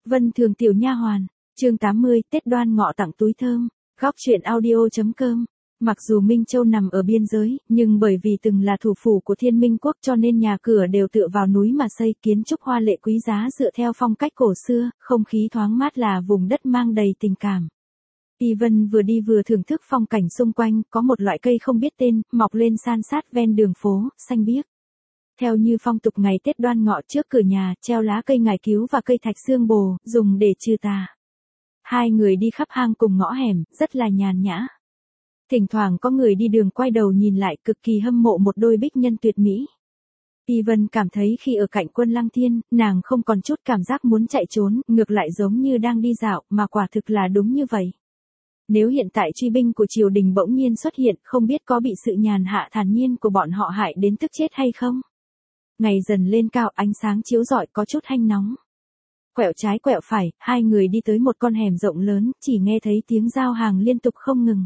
Vân Thường tiểu nha hoàn, chương 80, Tết Đoan Ngọ tặng túi thơm. Góc truyện audio.com. Mặc dù Minh Châu nằm ở biên giới, nhưng bởi vì từng là thủ phủ của Thiên Minh quốc cho nên nhà cửa đều tựa vào núi mà xây, kiến trúc hoa lệ quý giá dựa theo phong cách cổ xưa, không khí thoáng mát, là vùng đất mang đầy tình cảm. Y Vân vừa đi vừa thưởng thức phong cảnh xung quanh, có một loại cây không biết tên, mọc lên san sát ven đường phố, xanh biếc. Theo như phong tục ngày Tết Đoan Ngọ, trước cửa nhà treo lá cây ngải cứu và cây thạch xương bồ, dùng để trừ tà. Hai người đi khắp hang cùng ngõ hẻm, rất là nhàn nhã. Thỉnh thoảng có người đi đường quay đầu nhìn lại, cực kỳ hâm mộ một đôi bích nhân tuyệt mỹ. Y Vân cảm thấy khi ở cạnh Quân Lăng Thiên, nàng không còn chút cảm giác muốn chạy trốn, ngược lại giống như đang đi dạo, mà quả thực là đúng như vậy. Nếu hiện tại truy binh của triều đình bỗng nhiên xuất hiện, không biết có bị sự nhàn hạ thản nhiên của bọn họ hại đến tức chết hay không? Ngày dần lên cao, ánh sáng chiếu rọi có chút hanh nóng. Quẹo trái quẹo phải, hai người đi tới một con hẻm rộng lớn, chỉ nghe thấy tiếng giao hàng liên tục không ngừng.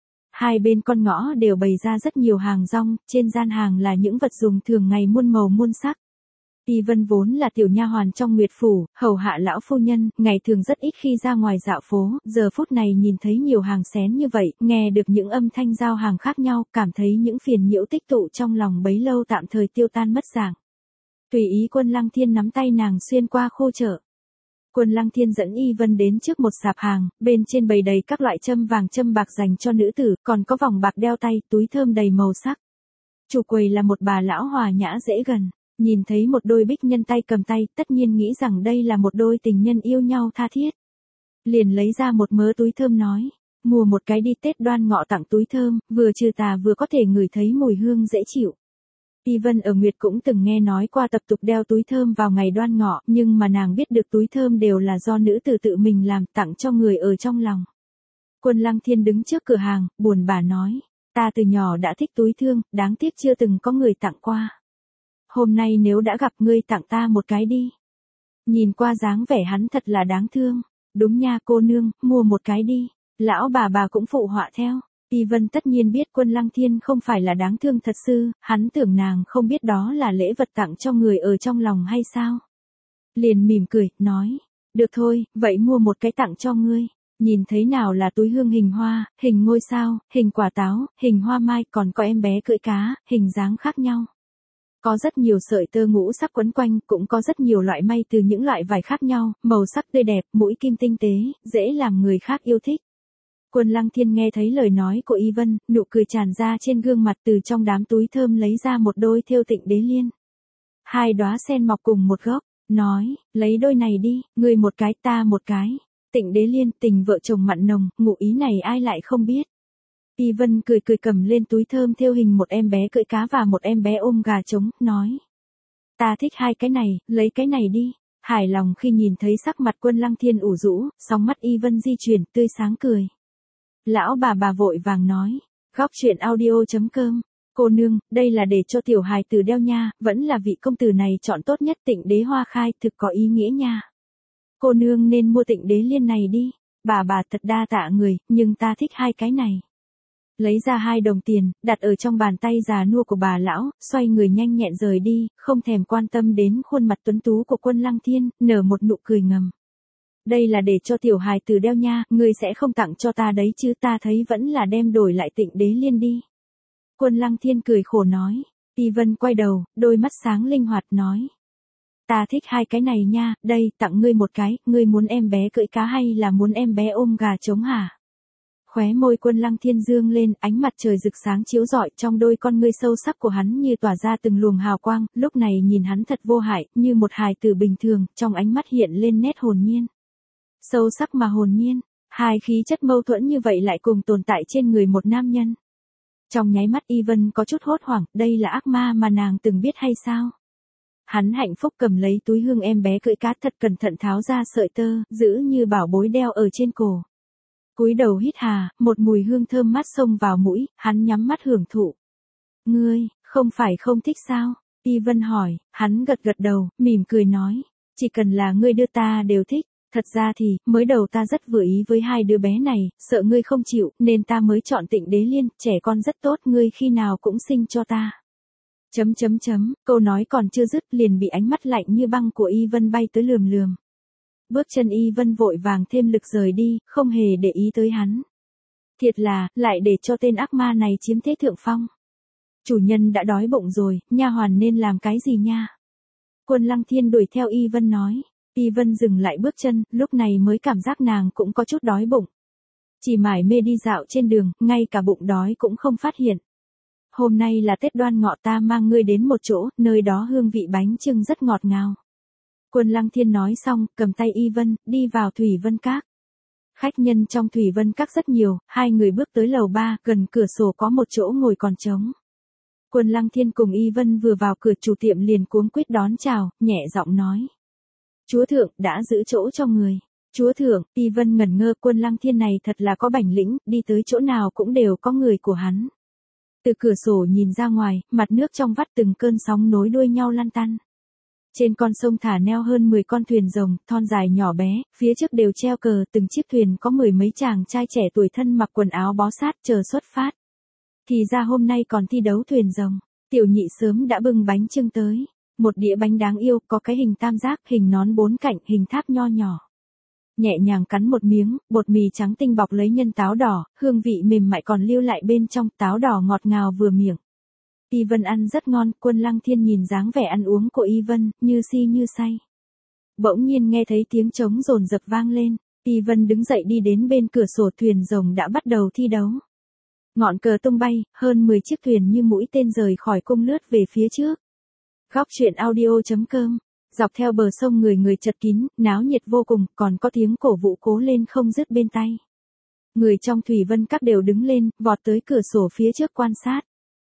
Hai bên con ngõ đều bày ra rất nhiều hàng rong, trên gian hàng là những vật dùng thường ngày muôn màu muôn sắc. Y Vân vốn là tiểu nha hoàn trong Nguyệt phủ, hầu hạ lão phu nhân, ngày thường rất ít khi ra ngoài dạo phố, giờ phút này nhìn thấy nhiều hàng xén như vậy, nghe được những âm thanh giao hàng khác nhau, cảm thấy những phiền nhiễu tích tụ trong lòng bấy lâu tạm thời tiêu tan mất dạng. Tùy ý Quân Lăng Thiên nắm tay nàng xuyên qua khu chợ. Quân Lăng Thiên dẫn Y Vân đến trước một sạp hàng, bên trên bày đầy các loại châm vàng châm bạc dành cho nữ tử, còn có vòng bạc đeo tay, túi thơm đầy màu sắc. Chủ quầy là một bà lão hòa nhã dễ gần, nhìn thấy một đôi bích nhân tay cầm tay, tất nhiên nghĩ rằng đây là một đôi tình nhân yêu nhau tha thiết. Liền lấy ra một mớ túi thơm nói, mua một cái đi, Tết Đoan Ngọ tặng túi thơm, vừa trừ tà vừa có thể ngửi thấy mùi hương dễ chịu. Y Vân ở Nguyệt cũng từng nghe nói qua tập tục đeo túi thơm vào ngày Đoan Ngọ, nhưng mà nàng biết được túi thơm đều là do nữ tử tự mình làm, tặng cho người ở trong lòng. Quân Lăng Thiên đứng trước cửa hàng, buồn bã nói, ta từ nhỏ đã thích túi thơm, đáng tiếc chưa từng có người tặng qua. Hôm nay nếu đã gặp, ngươi tặng ta một cái đi. Nhìn qua dáng vẻ hắn thật là đáng thương. Đúng nha cô nương, mua một cái đi. Lão bà cũng phụ họa theo. Y Vân tất nhiên biết Quân Lăng Thiên không phải là đáng thương thật sự, hắn tưởng nàng không biết đó là lễ vật tặng cho người ở trong lòng hay sao. Liền mỉm cười, nói, được thôi, vậy mua một cái tặng cho ngươi. Nhìn thấy nào là túi hương hình hoa, hình ngôi sao, hình quả táo, hình hoa mai, còn có em bé cưỡi cá, hình dáng khác nhau. Có rất nhiều sợi tơ ngũ sắc quấn quanh, cũng có rất nhiều loại may từ những loại vải khác nhau, màu sắc tươi đẹp, mũi kim tinh tế, dễ làm người khác yêu thích. Quân Lăng Thiên nghe thấy lời nói của Y Vân, nụ cười tràn ra trên gương mặt, từ trong đám túi thơm lấy ra một đôi thêu Tịnh Đế Liên. Hai đóa sen mọc cùng một gốc, nói, lấy đôi này đi, ngươi một cái ta một cái. Tịnh Đế Liên, tình vợ chồng mặn nồng, ngụ ý này ai lại không biết. Y Vân cười cầm lên túi thơm thêu hình một em bé cưỡi cá và một em bé ôm gà trống, nói. Ta thích hai cái này, lấy cái này đi. Hài lòng khi nhìn thấy sắc mặt Quân Lăng Thiên ủ rũ, sóng mắt Y Vân di chuyển, tươi sáng cười. Lão bà vội vàng nói. Góc truyện audio.com. Cô nương, đây là để cho tiểu hài tử đeo nha, vẫn là vị công tử này chọn tốt nhất, Tịnh Đế Hoa Khai, thực có ý nghĩa nha. Cô nương nên mua Tịnh Đế Liên này đi. Bà thật đa tạ người, nhưng ta thích hai cái này. Lấy ra 2 đồng tiền, đặt ở trong bàn tay già nua của bà lão, xoay người nhanh nhẹn rời đi, không thèm quan tâm đến khuôn mặt tuấn tú của Quân Lăng Thiên, nở một nụ cười ngầm. Đây là để cho tiểu hài tử đeo nha, ngươi sẽ không tặng cho ta đấy chứ, ta thấy vẫn là đem đổi lại Tịnh Đế Liên đi. Quân Lăng Thiên cười khổ nói. Y Vân quay đầu, đôi mắt sáng linh hoạt nói. Ta thích hai cái này nha, đây, tặng ngươi một cái, ngươi muốn em bé cưỡi cá hay là muốn em bé ôm gà trống hả? Khóe môi Quân Lăng Thiên dương lên, ánh mặt trời rực sáng chiếu rọi, trong đôi con ngươi sâu sắc của hắn như tỏa ra từng luồng hào quang, lúc này nhìn hắn thật vô hại, như một hài tử bình thường, trong ánh mắt hiện lên nét hồn nhiên. Sâu sắc mà hồn nhiên, hai khí chất mâu thuẫn như vậy lại cùng tồn tại trên người một nam nhân. Trong nháy mắt Y Vân có chút hốt hoảng, đây là ác ma mà nàng từng biết hay sao? Hắn hạnh phúc cầm lấy túi hương em bé cưỡi cá, thật cẩn thận tháo ra sợi tơ, giữ như bảo bối đeo ở trên cổ. Cúi đầu hít hà, một mùi hương thơm mát xông vào mũi, hắn nhắm mắt hưởng thụ. Ngươi, không phải không thích sao? Y Vân hỏi, hắn gật đầu, mỉm cười nói, chỉ cần là ngươi đưa ta đều thích. Thật ra thì, mới đầu ta rất vừa ý với hai đứa bé này, sợ ngươi không chịu, nên ta mới chọn Tịnh Đế Liên, trẻ con rất tốt, ngươi khi nào cũng sinh cho ta. Câu nói còn chưa dứt liền bị ánh mắt lạnh như băng của Y Vân bay tới lườm. Bước chân Y Vân vội vàng thêm lực rời đi, không hề để ý tới hắn. Thiệt là, lại để cho tên ác ma này chiếm thế thượng phong. Chủ nhân đã đói bụng rồi, nha hoàn nên làm cái gì nha? Quân Lăng Thiên đuổi theo Y Vân nói. Y Vân dừng lại bước chân, lúc này mới cảm giác nàng cũng có chút đói bụng. Chỉ mải mê đi dạo trên đường, ngay cả bụng đói cũng không phát hiện. Hôm nay là Tết Đoan Ngọ, ta mang ngươi đến một chỗ, nơi đó hương vị bánh chưng rất ngọt ngào. Quân Lăng Thiên nói xong, cầm tay Y Vân, đi vào Thủy Vân Các. Khách nhân trong Thủy Vân Các rất nhiều, hai người bước tới lầu 3, gần cửa sổ có một chỗ ngồi còn trống. Quân Lăng Thiên cùng Y Vân vừa vào cửa, chủ tiệm liền cuống quýt đón chào, nhẹ giọng nói. Chúa thượng, đã giữ chỗ cho người. Chúa thượng, Y Vân ngẩn ngơ, Quân Lăng Thiên này thật là có bản lĩnh, đi tới chỗ nào cũng đều có người của hắn. Từ cửa sổ nhìn ra ngoài, mặt nước trong vắt từng cơn sóng nối đuôi nhau lăn tăn. Trên con sông thả neo hơn 10 con thuyền rồng, thon dài nhỏ bé, phía trước đều treo cờ, từng chiếc thuyền có mười mấy chàng trai trẻ tuổi thân mặc quần áo bó sát chờ xuất phát. Thì ra hôm nay còn thi đấu thuyền rồng, tiểu nhị sớm đã bưng bánh chưng tới. Một đĩa bánh đáng yêu, có cái hình tam giác, hình nón 4 cạnh, hình tháp nho nhỏ. Nhẹ nhàng cắn một miếng, bột mì trắng tinh bọc lấy nhân táo đỏ, hương vị mềm mại còn lưu lại bên trong, táo đỏ ngọt ngào vừa miệng. Y Vân ăn rất ngon, Quân Lăng Thiên nhìn dáng vẻ ăn uống của Y Vân, như si như say. Bỗng nhiên nghe thấy tiếng trống rồn rập vang lên, Y Vân đứng dậy đi đến bên cửa sổ, thuyền rồng đã bắt đầu thi đấu. Ngọn cờ tung bay, hơn 10 chiếc thuyền như mũi tên rời khỏi cung lướt về phía trước. Góc truyện audio.com. Dọc theo bờ sông người người chật kín, náo nhiệt vô cùng, còn có tiếng cổ vũ cố lên không dứt bên tai. Người trong Thủy Vân Các đều đứng lên, vọt tới cửa sổ phía trước quan sát.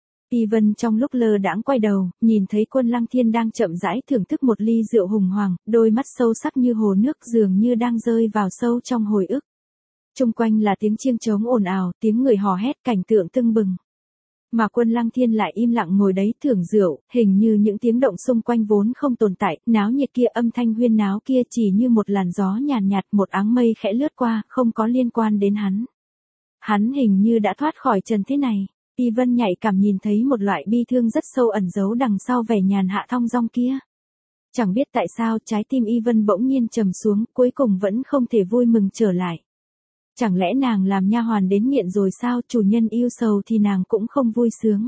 Y Vân trong lúc lơ đãng quay đầu, nhìn thấy Quân Lăng Thiên đang chậm rãi thưởng thức một ly rượu hùng hoàng, đôi mắt sâu sắc như hồ nước dường như đang rơi vào sâu trong hồi ức. Chung quanh là tiếng chiêng trống ồn ào, tiếng người hò hét, cảnh tượng tưng bừng. Mà Quân Lăng Thiên lại im lặng ngồi đấy thưởng rượu, hình như những tiếng động xung quanh vốn không tồn tại, náo nhiệt kia, âm thanh huyên náo kia chỉ như một làn gió nhàn nhạt, một áng mây khẽ lướt qua, không có liên quan đến hắn. Hắn hình như đã thoát khỏi trần thế này. Y Vân nhạy cảm nhìn thấy một loại bi thương rất sâu ẩn giấu đằng sau vẻ nhàn hạ thong dong kia. Chẳng biết tại sao trái tim Y Vân bỗng nhiên trầm xuống, cuối cùng vẫn không thể vui mừng trở lại. Chẳng lẽ nàng làm nha hoàn đến nghiện rồi sao, chủ nhân yêu sầu thì nàng cũng không vui sướng.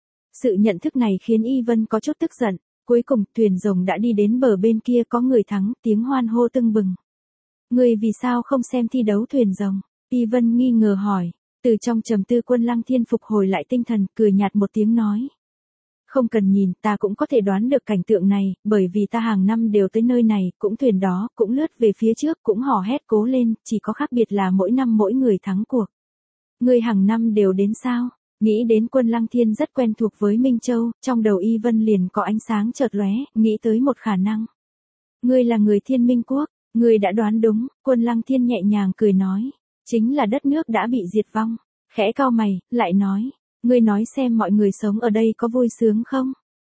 Sự nhận thức này khiến Y Vân có chút tức giận, cuối cùng thuyền rồng đã đi đến bờ bên kia, có người thắng, tiếng hoan hô tưng bừng. Người vì sao không xem thi đấu thuyền rồng? Y Vân nghi ngờ hỏi. Từ trong trầm tư Quân Lăng Thiên phục hồi lại tinh thần, cười nhạt một tiếng nói. Không cần nhìn, ta cũng có thể đoán được cảnh tượng này, bởi vì ta hàng năm đều tới nơi này, cũng thuyền đó, cũng lướt về phía trước, cũng hò hét cố lên, chỉ có khác biệt là mỗi năm mỗi người thắng cuộc. Người hàng năm đều đến sao? Nghĩ đến Quân Lăng Thiên rất quen thuộc với Minh Châu, trong đầu Y Vân liền có ánh sáng chợt lóe, nghĩ tới một khả năng. Ngươi là người Thiên Minh Quốc, ngươi đã đoán đúng, Quân Lăng Thiên nhẹ nhàng cười nói. Chính là đất nước đã bị diệt vong. Khẽ cau mày, lại nói. Ngươi nói xem mọi người sống ở đây có vui sướng không?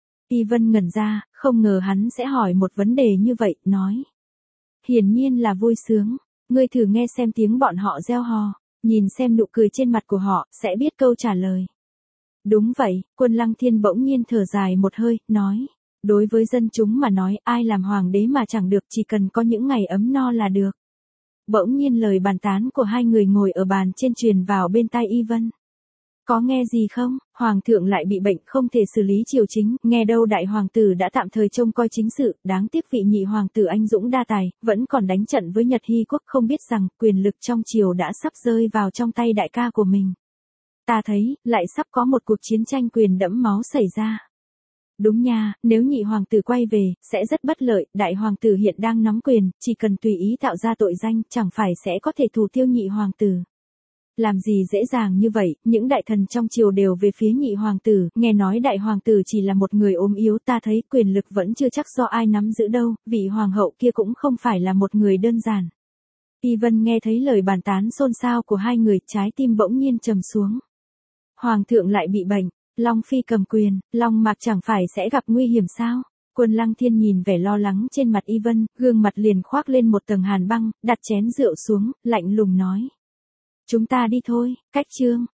Y Vân ngẩn ra, không ngờ hắn sẽ hỏi một vấn đề như vậy, nói. Hiển nhiên là vui sướng. Ngươi thử nghe xem tiếng bọn họ reo hò, nhìn xem nụ cười trên mặt của họ, sẽ biết câu trả lời. Đúng vậy, Quân Lăng Thiên bỗng nhiên thở dài một hơi, nói. Đối với dân chúng mà nói, ai làm hoàng đế mà chẳng được, chỉ cần có những ngày ấm no là được. Bỗng nhiên lời bàn tán của hai người ngồi ở bàn trên truyền vào bên tai Y Vân. Có nghe gì không? Hoàng thượng lại bị bệnh không thể xử lý triều chính, nghe đâu đại hoàng tử đã tạm thời trông coi chính sự, đáng tiếc vị nhị hoàng tử anh dũng đa tài, vẫn còn đánh trận với Nhật Hy quốc, không biết rằng quyền lực trong triều đã sắp rơi vào trong tay đại ca của mình. Ta thấy, lại sắp có một cuộc chiến tranh quyền đẫm máu xảy ra. Đúng nha, nếu nhị hoàng tử quay về, sẽ rất bất lợi, đại hoàng tử hiện đang nắm quyền, chỉ cần tùy ý tạo ra tội danh, chẳng phải sẽ có thể thủ tiêu nhị hoàng tử. Làm gì dễ dàng như vậy, những đại thần trong triều đều về phía nhị hoàng tử, nghe nói đại hoàng tử chỉ là một người ốm yếu, ta thấy quyền lực vẫn chưa chắc do ai nắm giữ đâu, vị hoàng hậu kia cũng không phải là một người đơn giản. Y Vân nghe thấy lời bàn tán xôn xao của hai người, trái tim bỗng nhiên trầm xuống. Hoàng thượng lại bị bệnh. Long Phi cầm quyền, Long Mạc chẳng phải sẽ gặp nguy hiểm sao? Quân Lăng Thiên nhìn vẻ lo lắng trên mặt Y Vân, gương mặt liền khoác lên một tầng hàn băng, đặt chén rượu xuống, lạnh lùng nói. Chúng ta đi thôi, cách chương.